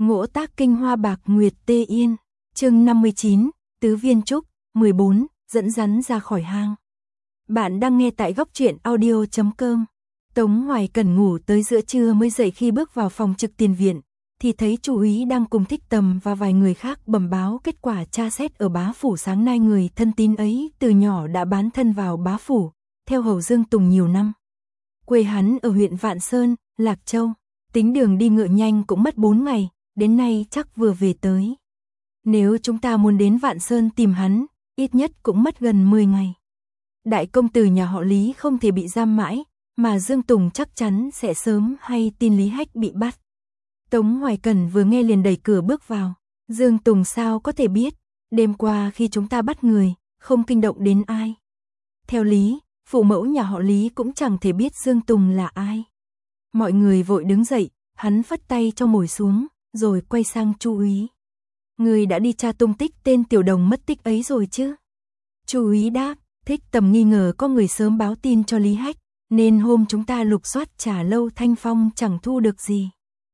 Ngỗ tác kinh hoa bạc nguyệt tê yên. Chương 59, Tứ Viên Trúc, 14, dẫn rắn ra khỏi hang. Bạn đang nghe tại góc truyện audio.com. Tống Hoài Cẩn ngủ tới giữa trưa mới dậy, khi bước vào phòng trực tiền viện thì thấy Chu úy đang cùng Thích Tầm và vài người khác bẩm báo kết quả tra xét ở Bá phủ. Sáng nay người thân tín ấy từ nhỏ đã bán thân vào Bá phủ, theo hầu Dương Tùng nhiều năm. Quê hắn ở huyện Vạn Sơn, Lạc Châu, tính đường đi ngựa nhanh cũng mất 4 ngày, đến nay chắc vừa về tới. Nếu chúng ta muốn đến Vạn Sơn tìm hắn, ít nhất cũng mất gần 10 ngày. Đại công tử nhà họ Lý không thể bị giam mãi, mà Dương Tùng chắc chắn sẽ sớm hay tin Lý Hách bị bắt. Tống Hoài Cẩn vừa nghe liền đẩy cửa bước vào. Dương Tùng sao có thể biết, đêm qua khi chúng ta bắt người, không kinh động đến ai. Theo lý, phụ mẫu nhà họ Lý cũng chẳng thể biết Dương Tùng là ai. Mọi người vội đứng dậy, hắn phất tay cho ngồi xuống, rồi quay sang Chu úy. Người đã đi tra tung tích tên tiểu đồng mất tích ấy rồi chứ? Chu úy đáp. Thích Tầm nghi ngờ có người sớm báo tin cho Lý Hách, nên hôm chúng ta lục soát trà lâu Thanh Phong chẳng thu được gì.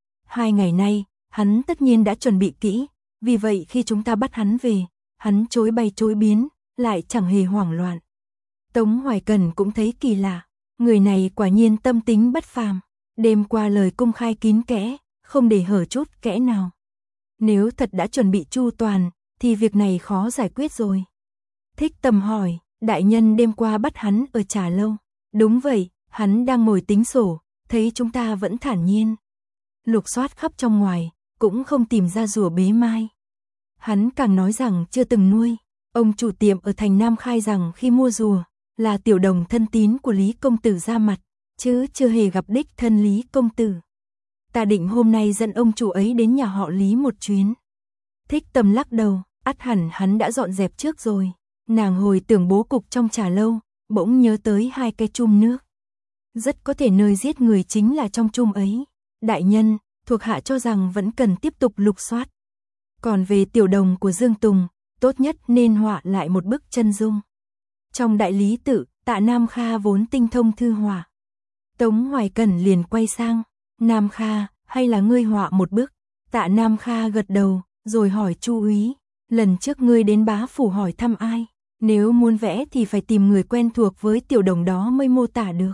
2 ngày nay, hắn tất nhiên đã chuẩn bị kỹ, vì vậy khi chúng ta bắt hắn về, hắn chối bay chối biến, lại chẳng hề hoảng loạn. Tống Hoài Cẩn cũng thấy kỳ lạ, người này quả nhiên tâm tính bất phàm, đêm qua lời công khai kín kẽ, không để hở chút kẽ nào. Nếu thật đã chuẩn bị chu toàn, thì việc này khó giải quyết rồi. Thích Tầm hỏi, đại nhân đêm qua bắt hắn ở trà lâu. Đúng vậy, hắn đang ngồi tính sổ, thấy chúng ta vẫn thản nhiên. Lục soát khắp trong ngoài, cũng không tìm ra rùa bế mai. Hắn càng nói rằng chưa từng nuôi. Ông chủ tiệm ở thành Nam khai rằng khi mua rùa, là tiểu đồng thân tín của Lý Công Tử ra mặt, chứ chưa hề gặp đích thân Lý Công Tử. Ta định hôm nay dẫn ông chủ ấy đến nhà họ Lý một chuyến. Thích Tầm lắc đầu, ắt hẳn hắn đã dọn dẹp trước rồi. Nàng hồi tưởng bố cục trong trà lâu, bỗng nhớ tới 2 cái chum nước. Rất có thể nơi giết người chính là trong chum ấy. Đại nhân, thuộc hạ cho rằng vẫn cần tiếp tục lục soát. Còn về tiểu đồng của Dương Tùng, tốt nhất nên họa lại một bức chân dung. Trong đại lý tự, Tạ Nam Kha vốn tinh thông thư họa. Tống Hoài Cẩn liền quay sang, Nam Kha, hay là ngươi họa một bức? Tạ Nam Kha gật đầu, rồi hỏi Chu úy, lần trước ngươi đến Bá phủ hỏi thăm ai? Nếu muốn vẽ thì phải tìm người quen thuộc với tiểu đồng đó mới mô tả được.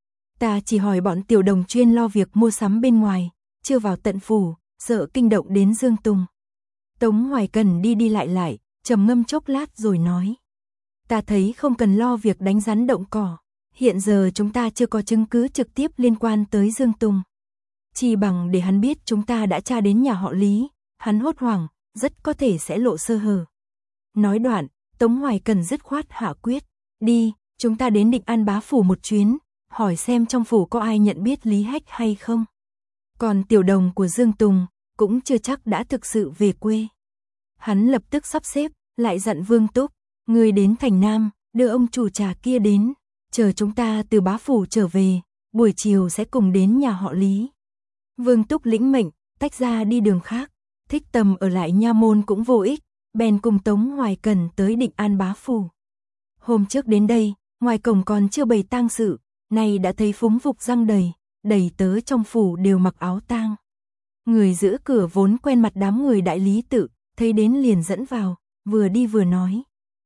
Ta chỉ hỏi bọn tiểu đồng chuyên lo việc mua sắm bên ngoài, chưa vào tận phủ, sợ kinh động đến Dương Tùng. Tống Hoài Cẩn đi lại, trầm ngâm chốc lát rồi nói. Ta thấy không cần lo việc đánh rắn động cỏ, hiện giờ chúng ta chưa có chứng cứ trực tiếp liên quan tới Dương Tùng. Chỉ bằng để hắn biết chúng ta đã tra đến nhà họ Lý, hắn hốt hoảng, rất có thể sẽ lộ sơ hở. Nói đoạn, Tống Hoài Cẩn dứt khoát hạ quyết, đi, chúng ta đến Định An Bá phủ một chuyến, hỏi xem trong phủ có ai nhận biết Lý Hách hay không. Còn tiểu đồng của Dương Tùng, cũng chưa chắc đã thực sự về quê. Hắn lập tức sắp xếp, lại dặn Vương Túc, người đến thành Nam, đưa ông chủ trà kia đến, chờ chúng ta từ Bá phủ trở về, buổi chiều sẽ cùng đến nhà họ Lý. Vương Túc lĩnh mệnh, tách ra đi đường khác, Thích Tầm ở lại nha môn cũng vô ích, bèn cùng Tống Hoài Cẩn tới Định An Bá phủ. Hôm trước đến đây, ngoài cổng còn chưa bày tang sự, nay đã thấy phúng vục răng đầy tớ trong phủ đều mặc áo tang. Người giữ cửa vốn quen mặt đám người đại lý tự, thấy đến liền dẫn vào, vừa đi vừa nói.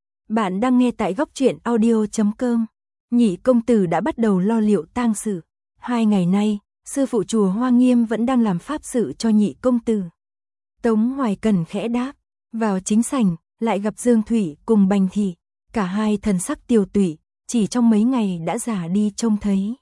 Bạn đang nghe tại góc truyện audio.com. Nhị công tử đã bắt đầu lo liệu tang sự. 2 ngày nay, sư phụ chùa Hoa Nghiêm vẫn đang làm pháp sự cho nhị công tử. Tống Hoài Cẩn khẽ đáp. Vào chính sảnh, lại gặp Dương Thủy cùng Bành Thị, cả hai thần sắc tiều tụy, chỉ trong mấy ngày đã già đi trông thấy.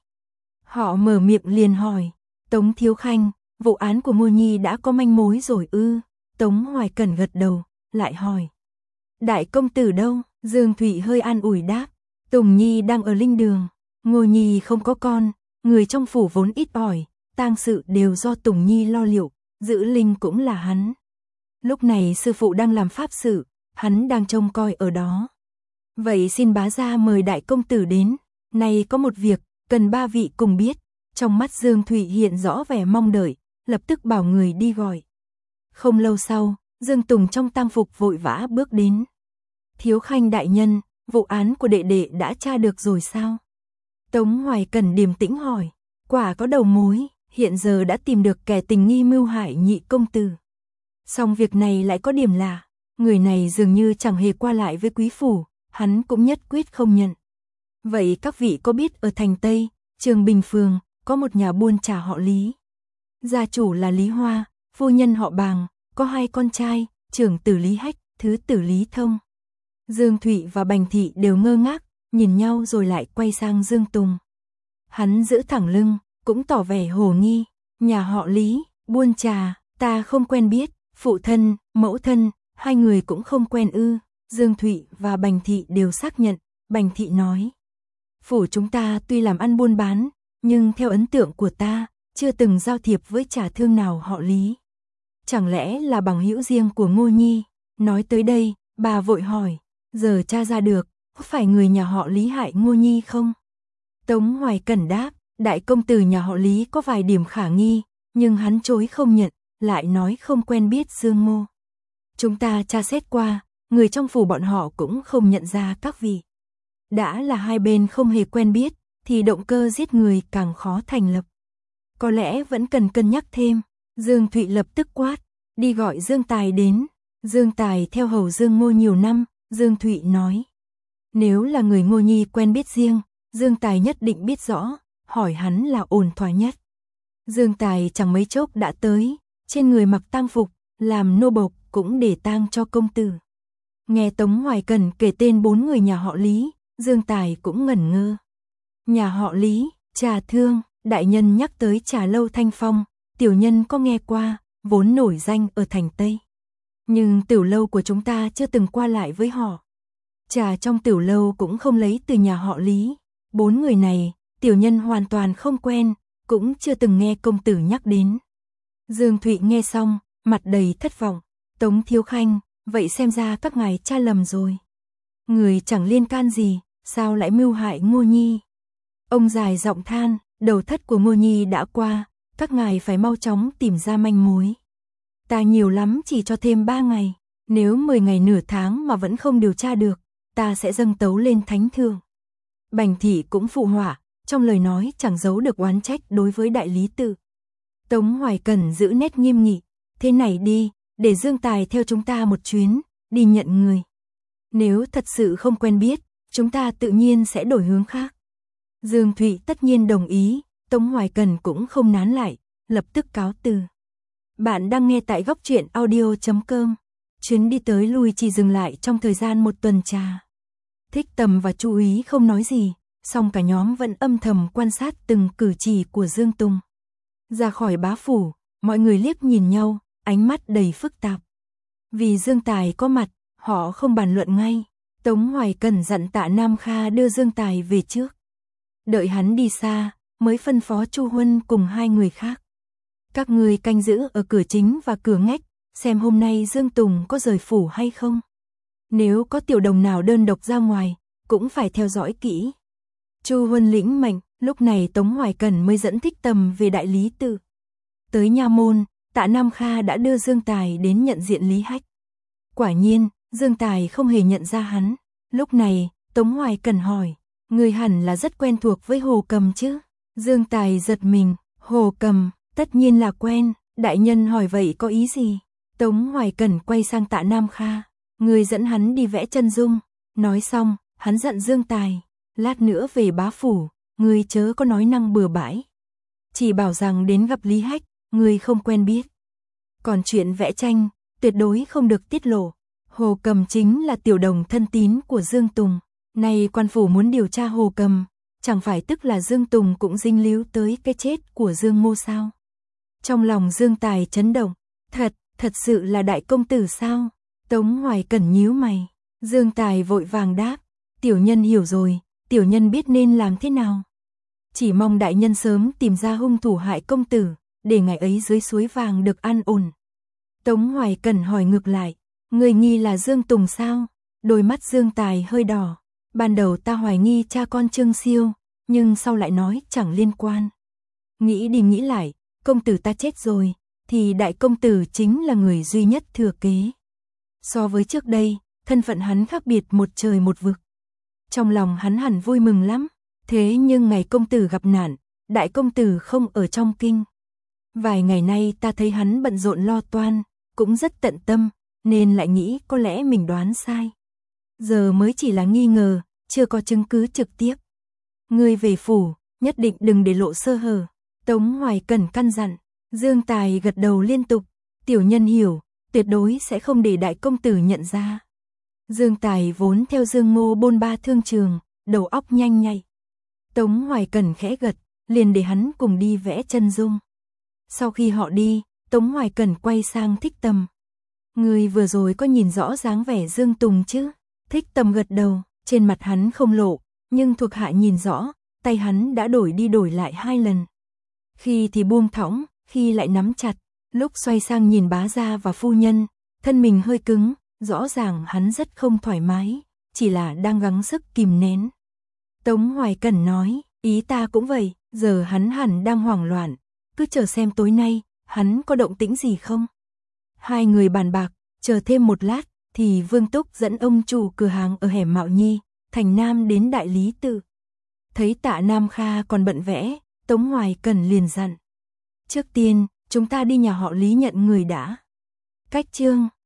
Họ mở miệng liền hỏi, Tống Thiếu Khanh, vụ án của Ngô Nhi đã có manh mối rồi ư? Tống Hoài Cẩn gật đầu, lại hỏi, đại công tử đâu? Dương Thủy hơi an ủi đáp, Tùng Nhi đang ở linh đường, Ngô Nhi không có con, người trong phủ vốn ít ỏi, tang sự đều do Tùng Nhi lo liệu, giữ linh cũng là hắn. Lúc này sư phụ đang làm pháp sự, hắn đang trông coi ở đó. Vậy xin bá gia mời đại công tử đến, này có một việc, cần 3 vị cùng biết. Trong mắt Dương Thụy hiện rõ vẻ mong đợi, lập tức bảo người đi gọi. Không lâu sau, Dương Tùng trong tang phục vội vã bước đến. Thiếu Khanh đại nhân, vụ án của đệ đệ đã tra được rồi sao? Tống Hoài Cẩn điềm tĩnh hỏi, quả có đầu mối, hiện giờ đã tìm được kẻ tình nghi mưu hại nhị công tử. Song việc này lại có điểm lạ, người này dường như chẳng hề qua lại với quý phủ, hắn cũng nhất quyết không nhận. Vậy các vị có biết ở thành Tây, Trường Bình Phường, có một nhà buôn trà họ Lý. Gia chủ là Lý Hoa, phu nhân họ Bàng, có 2 con trai, trưởng tử Lý Hách, thứ tử Lý Thông. Dương Thụy và Bành Thị đều ngơ ngác, nhìn nhau rồi lại quay sang Dương Tùng. Hắn giữ thẳng lưng, cũng tỏ vẻ hồ nghi, nhà họ Lý, buôn trà, ta không quen biết, phụ thân, mẫu thân, 2 người cũng không quen ư. Dương Thụy và Bành Thị đều xác nhận, Bành Thị nói. Phủ chúng ta tuy làm ăn buôn bán, nhưng theo ấn tượng của ta, chưa từng giao thiệp với trà thương nào họ Lý. Chẳng lẽ là bằng hữu riêng của Ngô Nhi? Nói tới đây, bà vội hỏi, giờ tra ra được, có phải người nhà họ Lý hại Ngô Nhi không? Tống Hoài Cẩn đáp, đại công tử nhà họ Lý có vài điểm khả nghi, nhưng hắn chối không nhận, lại nói không quen biết Dương Mô. Chúng ta tra xét qua, người trong phủ bọn họ cũng không nhận ra các vị. Đã là hai bên không hề quen biết, thì động cơ giết người càng khó thành lập. Có lẽ vẫn cần cân nhắc thêm. Dương Thụy lập tức quát, đi gọi Dương Tài đến. Dương Tài theo hầu Dương Ngô nhiều năm, Dương Thụy nói. Nếu là người Ngô Nhi quen biết riêng, Dương Tài nhất định biết rõ, hỏi hắn là ổn thỏa nhất. Dương Tài chẳng mấy chốc đã tới, trên người mặc tang phục, làm nô bộc cũng để tang cho công tử. Nghe Tống Hoài Cẩn kể tên 4 người nhà họ Lý, Dương Tài cũng ngẩn ngơ. Nhà họ Lý, trà thương, đại nhân nhắc tới trà lâu Thanh Phong, tiểu nhân có nghe qua, vốn nổi danh ở thành Tây. Nhưng tiểu lâu của chúng ta chưa từng qua lại với họ. Trà trong tiểu lâu cũng không lấy từ nhà họ Lý. 4 người này, tiểu nhân hoàn toàn không quen, cũng chưa từng nghe công tử nhắc đến. Dương Thụy nghe xong, mặt đầy thất vọng. Tống Thiếu Khanh, vậy xem ra các ngài tra lầm rồi. Người chẳng liên can gì, sao lại mưu hại Ngô Nhi? Ông dài giọng than, đầu thất của Ngô Nhi đã qua, các ngài phải mau chóng tìm ra manh mối. Ta nhiều lắm chỉ cho thêm 3 ngày, nếu 10 ngày nửa tháng mà vẫn không điều tra được, ta sẽ dâng tấu lên thánh thượng. Bành Thị cũng phụ họa, trong lời nói chẳng giấu được oán trách đối với đại lý tự. Tống Hoài Cẩn giữ nét nghiêm nghị, thế này đi, để Dương Tài theo chúng ta một chuyến, đi nhận người. Nếu thật sự không quen biết, chúng ta tự nhiên sẽ đổi hướng khác. Dương Thụy tất nhiên đồng ý, Tống Hoài Cẩn cũng không nán lại, lập tức cáo từ. Bạn đang nghe tại góc truyện audio.com. Chuyến đi tới lui chỉ dừng lại trong thời gian 1 tuần trà. Thích Tầm và Chu Úy không nói gì, song cả nhóm vẫn âm thầm quan sát từng cử chỉ của Dương Tùng. Ra khỏi bá phủ, mọi người liếc nhìn nhau, ánh mắt đầy phức tạp. Vì Dương Tài có mặt, họ không bàn luận ngay. Tống Hoài Cẩn dặn Tạ Nam Kha đưa Dương Tài về trước. Đợi hắn đi xa, mới phân phó Chu Huân cùng 2 người khác. Các người canh giữ ở cửa chính và cửa ngách, xem hôm nay Dương Tùng có rời phủ hay không. Nếu có tiểu đồng nào đơn độc ra ngoài, cũng phải theo dõi kỹ. Chu Huân lĩnh mệnh, lúc này Tống Hoài Cẩn mới dẫn Thích Tầm về đại lý tự. Tới nha môn, Tạ Nam Kha đã đưa Dương Tài đến nhận diện Lý Hách. Quả nhiên, Dương Tài không hề nhận ra hắn. Lúc này, Tống Hoài Cẩn hỏi, người hẳn là rất quen thuộc với Hồ Cầm chứ? Dương Tài giật mình, Hồ Cầm, tất nhiên là quen, đại nhân hỏi vậy có ý gì? Tống Hoài Cẩn quay sang Tạ Nam Kha, người dẫn hắn đi vẽ chân dung. Nói xong, hắn dặn Dương Tài, lát nữa về bá phủ, người chớ có nói năng bừa bãi. Chỉ bảo rằng đến gặp Lý Hách, người không quen biết. Còn chuyện vẽ tranh, tuyệt đối không được tiết lộ. Hồ Cầm chính là tiểu đồng thân tín của Dương Tùng. Nay quan phủ muốn điều tra Hồ Cầm, chẳng phải tức là Dương Tùng cũng dính líu tới cái chết của Dương Mô sao? Trong lòng Dương Tài chấn động, thật sự là đại công tử sao? Tống Hoài Cẩn nhíu mày, Dương Tài vội vàng đáp, tiểu nhân hiểu rồi, tiểu nhân biết nên làm thế nào. Chỉ mong đại nhân sớm tìm ra hung thủ hại công tử, để ngày ấy dưới suối vàng được an ổn. Tống Hoài Cẩn hỏi ngược lại, người nghi là Dương Tùng sao? Đôi mắt Dương Tài hơi đỏ, ban đầu ta hoài nghi cha con Trương Siêu, nhưng sau lại nói chẳng liên quan. Nghĩ đi nghĩ lại, công tử ta chết rồi, thì đại công tử chính là người duy nhất thừa kế. So với trước đây, thân phận hắn khác biệt một trời một vực. Trong lòng hắn hẳn vui mừng lắm, thế nhưng ngày công tử gặp nạn, đại công tử không ở trong kinh. Vài ngày nay ta thấy hắn bận rộn lo toan, cũng rất tận tâm, nên lại nghĩ có lẽ mình đoán sai. Giờ mới chỉ là nghi ngờ, chưa có chứng cứ trực tiếp. Ngươi về phủ, nhất định đừng để lộ sơ hở. Tống Hoài Cẩn căn dặn. Dương Tài gật đầu liên tục. Tiểu nhân hiểu, tuyệt đối sẽ không để đại công tử nhận ra. Dương Tài vốn theo Dương Ngô bôn ba thương trường, đầu óc nhanh nhạy. Tống Hoài Cẩn khẽ gật, liền để hắn cùng đi vẽ chân dung. Sau khi họ đi, Tống Hoài Cẩn quay sang Thích Tầm. Người vừa rồi có nhìn rõ dáng vẻ Dương Tùng chứ? Thích Tầm gật đầu, trên mặt hắn không lộ, nhưng thuộc hạ nhìn rõ, tay hắn đã đổi đi đổi lại 2 lần. Khi thì buông thõng, khi lại nắm chặt, lúc xoay sang nhìn bá gia và phu nhân, thân mình hơi cứng, rõ ràng hắn rất không thoải mái, chỉ là đang gắng sức kìm nén. Tống Hoài Cẩn nói, ý ta cũng vậy, giờ hắn hẳn đang hoảng loạn, cứ chờ xem tối nay, hắn có động tĩnh gì không. Hai người bàn bạc, chờ thêm một lát, thì Vương Túc dẫn ông chủ cửa hàng ở hẻm Mạo Nhi, thành Nam đến đại lý tự. Thấy Tạ Nam Kha còn bận vẽ, Tống Hoài Cẩn liền dặn. Trước tiên, chúng ta đi nhà họ Lý nhận người đã. Cách chương